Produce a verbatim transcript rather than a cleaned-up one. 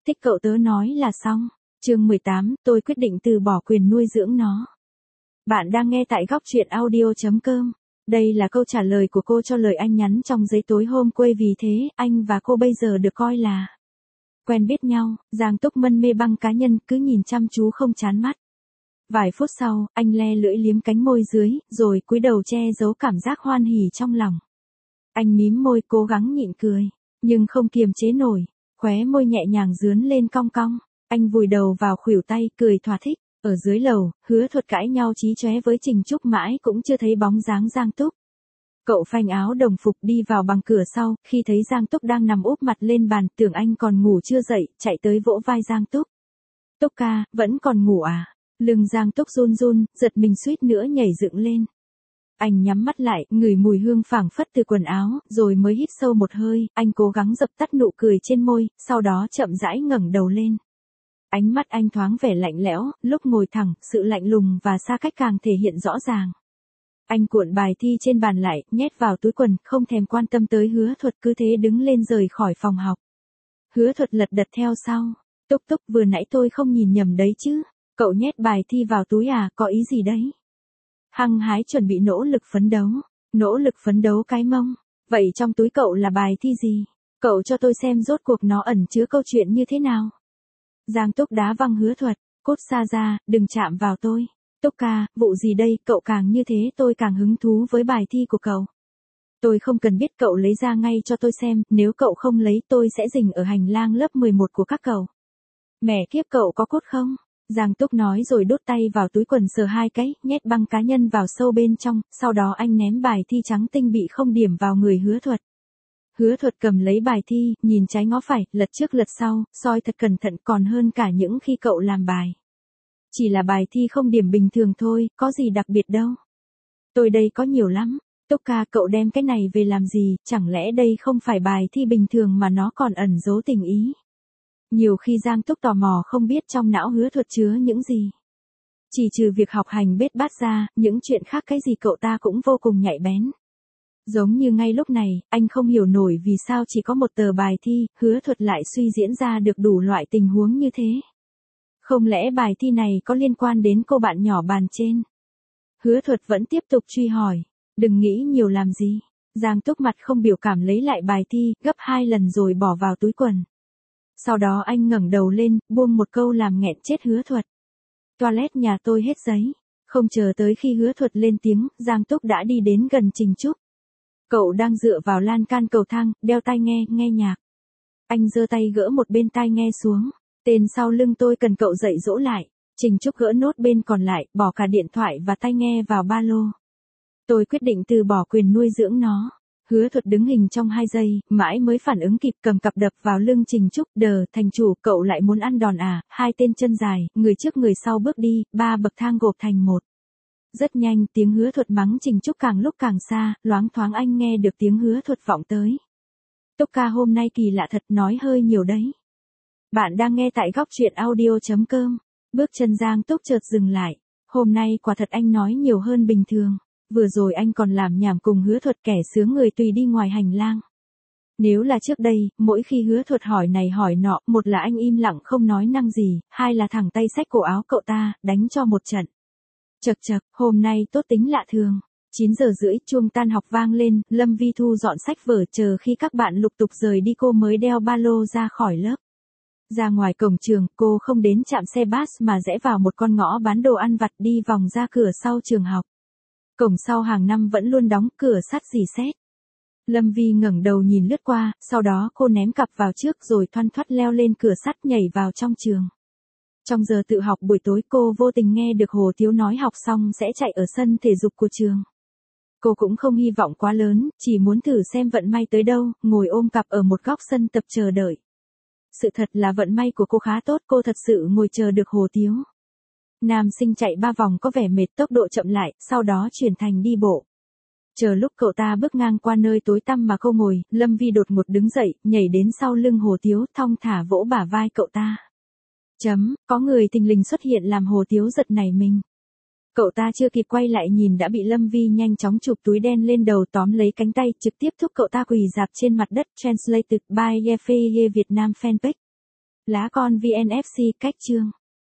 Thích cậu tớ nói là xong. Chương mười tám, tôi quyết định từ bỏ quyền nuôi dưỡng nó. Bạn đang nghe tại góc truyện audio chấm com. Đây là câu trả lời của cô cho lời anh nhắn trong giấy tối hôm quê, vì thế anh và cô bây giờ được coi là quen biết nhau. Giang Túc mân mê băng cá nhân, cứ nhìn chăm chú không chán mắt. Vài phút sau, anh le lưỡi liếm cánh môi dưới, rồi cúi đầu che giấu cảm giác hoan hỉ trong lòng. Anh mím môi cố gắng nhịn cười, nhưng không kiềm chế nổi, khóe môi nhẹ nhàng dướn lên cong cong. Anh vùi đầu vào khuỷu tay, cười thỏa thích. Ở dưới lầu, Hứa Thuật cãi nhau chí chóe với Trình Trúc mãi cũng chưa thấy bóng dáng Giang Túc. Cậu phanh áo đồng phục đi vào bằng cửa sau, khi thấy Giang Túc đang nằm úp mặt lên bàn, tưởng anh còn ngủ chưa dậy, chạy tới vỗ vai Giang Túc. Túc ca, vẫn còn ngủ à? Lưng Giang Túc run run, giật mình suýt nữa nhảy dựng lên. Anh nhắm mắt lại, ngửi mùi hương phảng phất từ quần áo, rồi mới hít sâu một hơi. Anh cố gắng dập tắt nụ cười trên môi, sau đó chậm rãi ngẩng đầu lên. Ánh mắt anh thoáng vẻ lạnh lẽo, lúc ngồi thẳng, sự lạnh lùng và xa cách càng thể hiện rõ ràng. Anh cuộn bài thi trên bàn lại, nhét vào túi quần, không thèm quan tâm tới Hứa Thuật, cứ thế đứng lên rời khỏi phòng học. Hứa Thuật lật đật theo sau. Túc Túc, vừa nãy tôi không nhìn nhầm đấy chứ? Cậu nhét bài thi vào túi à, có ý gì đấy? Hăng hái chuẩn bị nỗ lực phấn đấu. Nỗ lực phấn đấu cái mông. Vậy trong túi cậu là bài thi gì? Cậu cho tôi xem rốt cuộc nó ẩn chứa câu chuyện như thế nào. Giang Túc đá văng Hứa Thuật, cút xa ra, đừng chạm vào tôi. Túc ca, vụ gì đây, cậu càng như thế tôi càng hứng thú với bài thi của cậu. Tôi không cần biết, cậu lấy ra ngay cho tôi xem, nếu cậu không lấy tôi sẽ rình ở hành lang lớp mười một của các cậu. Mẹ kiếp, cậu có cốt không? Giang Túc nói rồi đút tay vào túi quần sờ hai cái, nhét băng cá nhân vào sâu bên trong, sau đó anh ném bài thi trắng tinh bị không điểm vào người Hứa Thuật. Hứa Thuật cầm lấy bài thi, nhìn trái ngó phải, lật trước lật sau, soi thật cẩn thận, còn hơn cả những khi cậu làm bài. Chỉ là bài thi không điểm bình thường thôi, có gì đặc biệt đâu. Tôi đây có nhiều lắm. Túc ca, cậu đem cái này về làm gì, chẳng lẽ đây không phải bài thi bình thường mà nó còn ẩn giấu tình ý. Nhiều khi Giang Túc tò mò không biết trong não Hứa Thuật chứa những gì. Chỉ trừ việc học hành bết bát ra, những chuyện khác cái gì cậu ta cũng vô cùng nhạy bén. Giống như ngay lúc này, anh không hiểu nổi vì sao chỉ có một tờ bài thi, Hứa Thuật lại suy diễn ra được đủ loại tình huống như thế. Không lẽ bài thi này có liên quan đến cô bạn nhỏ bàn trên? Hứa Thuật vẫn tiếp tục truy hỏi. Đừng nghĩ nhiều làm gì. Giang Túc mặt không biểu cảm lấy lại bài thi, gấp hai lần rồi bỏ vào túi quần. Sau đó anh ngẩng đầu lên, buông một câu làm nghẹn chết Hứa Thuật. Toilet nhà tôi hết giấy. Không chờ tới khi Hứa Thuật lên tiếng, Giang Túc đã đi đến gần Trình Trúc. Cậu đang dựa vào lan can cầu thang, đeo tai nghe, nghe nhạc. Anh giơ tay gỡ một bên tai nghe xuống. Tên sau lưng tôi cần cậu dạy dỗ lại. Trình Trúc gỡ nốt bên còn lại, bỏ cả điện thoại và tai nghe vào ba lô. Tôi quyết định từ bỏ quyền nuôi dưỡng nó. Hứa Thuật đứng hình trong hai giây, mãi mới phản ứng kịp, cầm cặp đập vào lưng Trình Trúc. Đờ, thành chủ, cậu lại muốn ăn đòn à? Hai tên chân dài, người trước người sau bước đi, ba bậc thang gộp thành một. Rất nhanh, tiếng Hứa Thuật mắng Trình Trúc càng lúc càng xa, loáng thoáng anh nghe được tiếng Hứa Thuật vọng tới. Túc ca, hôm nay kỳ lạ thật, nói hơi nhiều đấy. Bạn đang nghe tại góc truyện audio chấm com. Bước chân Giang Túc chợt dừng lại. Hôm nay quả thật anh nói nhiều hơn bình thường. Vừa rồi anh còn làm nhảm cùng Hứa Thuật kẻ sướng người tùy đi ngoài hành lang. Nếu là trước đây, mỗi khi Hứa Thuật hỏi này hỏi nọ, một là anh im lặng không nói năng gì, hai là thẳng tay xách cổ áo cậu ta, đánh cho một trận. Chật chật, hôm nay tốt tính lạ thường. chín giờ rưỡi, chuông tan học vang lên, Lâm Vi thu dọn sách vở chờ khi các bạn lục tục rời đi cô mới đeo ba lô ra khỏi lớp. Ra ngoài cổng trường, cô không đến trạm xe bus mà rẽ vào một con ngõ bán đồ ăn vặt, đi vòng ra cửa sau trường học. Cổng sau hàng năm vẫn luôn đóng, cửa sắt rỉ sét. Lâm Vi ngẩng đầu nhìn lướt qua, sau đó cô ném cặp vào trước rồi thoăn thoắt leo lên cửa sắt nhảy vào trong trường. Trong giờ tự học buổi tối cô vô tình nghe được Hồ Tiếu nói học xong sẽ chạy ở sân thể dục của trường. Cô cũng không hy vọng quá lớn, chỉ muốn thử xem vận may tới đâu, ngồi ôm cặp ở một góc sân tập chờ đợi. Sự thật là vận may của cô khá tốt, cô thật sự ngồi chờ được Hồ Tiếu. Nam sinh chạy ba vòng có vẻ mệt, tốc độ chậm lại, sau đó chuyển thành đi bộ. Chờ lúc cậu ta bước ngang qua nơi tối tăm mà cô ngồi, Lâm Vi đột ngột đứng dậy, nhảy đến sau lưng Hồ Tiếu, thong thả vỗ bả vai cậu ta. Chấm, có người thình lình xuất hiện làm Hồ Tiếu giật nảy mình. Cậu ta chưa kịp quay lại nhìn đã bị Lâm Vi nhanh chóng chụp túi đen lên đầu, tóm lấy cánh tay, trực tiếp thúc cậu ta quỳ rạp trên mặt đất. Translated by Yefe Việt Nam fanpage. Lá con vê en ép xê cách chương.